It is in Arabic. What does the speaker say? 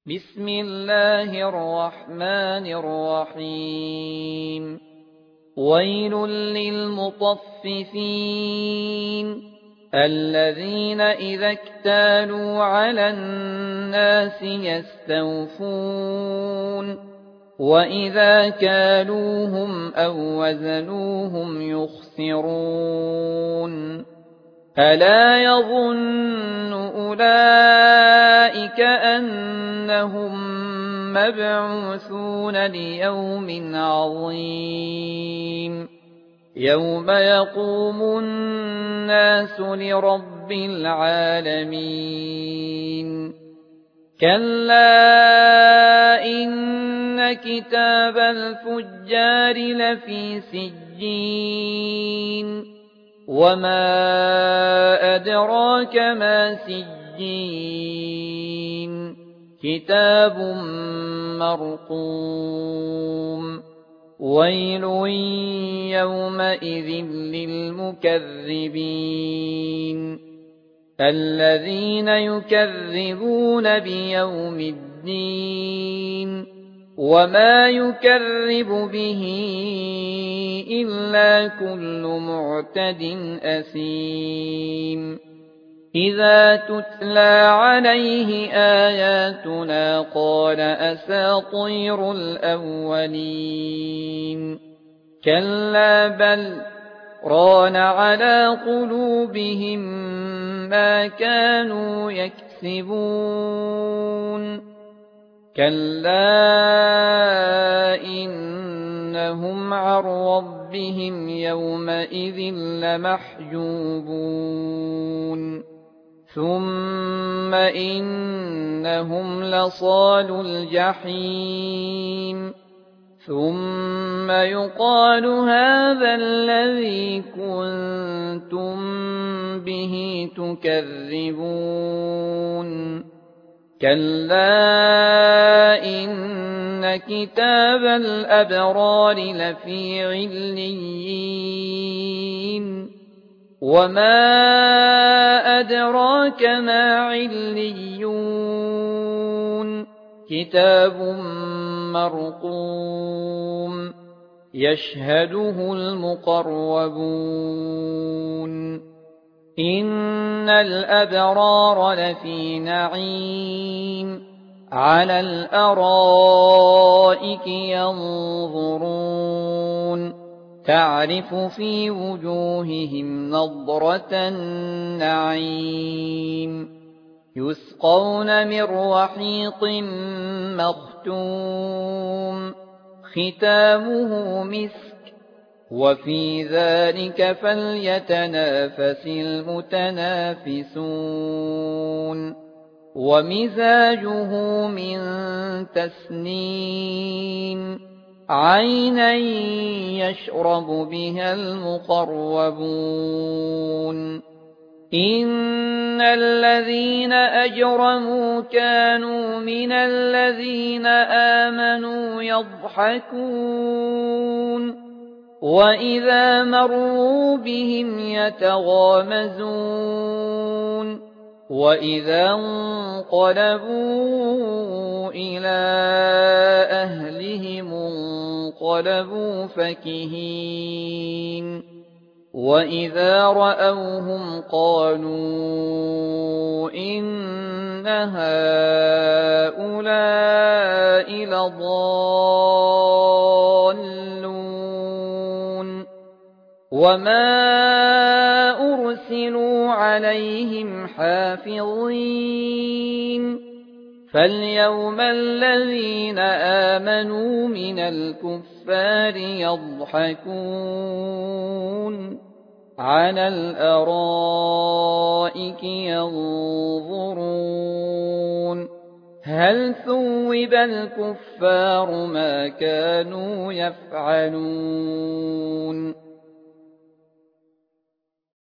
بسم الله الرحمن الرحيم ويل للمطففين الذين إذا اكتالوا على الناس يستوفون وإذا كالوهم أو وزنوهم يخسرون ألا يظن أولئك أنهم مبعوثون ليوم عظيم يوم يقوم الناس لرب العالمين كلا إن كتاب الفجار لفي سجين وما أدراك ما سجين كتاب مرقوم ويل يومئذ للمكذبين الذين يكذبون بيوم الدين وما يكذب به إلا كل معتد أثيم إذا تتلى عليه آياتنا قال أساطير الأولين كلا بل ران على قلوبهم ما كانوا يكسبون كلا إنهم عن ربهم يومئذ لمحجوبون ثم إنهم لصالو الجحيم ثم يقال هذا الذي كنتم به تكذبون كلا إن كتاب الأبرار لفي عليين وما أدراك ما عليون كتاب مرقوم يشهده المقربون إن الأبرار لفي نعيم على الأرائك ينظرون تعرف في وجوههم نضرة النعيم يسقون من رحيق مختوم ختامه مسك وفي ذلك فليتنافس المتنافسون ومزاجه من تسنيم عينا يشرب بها المقربون إن الذين أجرموا كانوا من الذين آمنوا يضحكون وإذا مروا بهم يتغامزون وإذا انقلبوا إلى أهلهم انقلبوا فكهين وإذا رأوهم قالوا إن هؤلاء لضالون وما أرسلوا عليهم حافظين فاليوم الذين آمنوا من الكفار يضحكون على الأرائك ينظرون هل ثوب الكفار ما كانوا يفعلون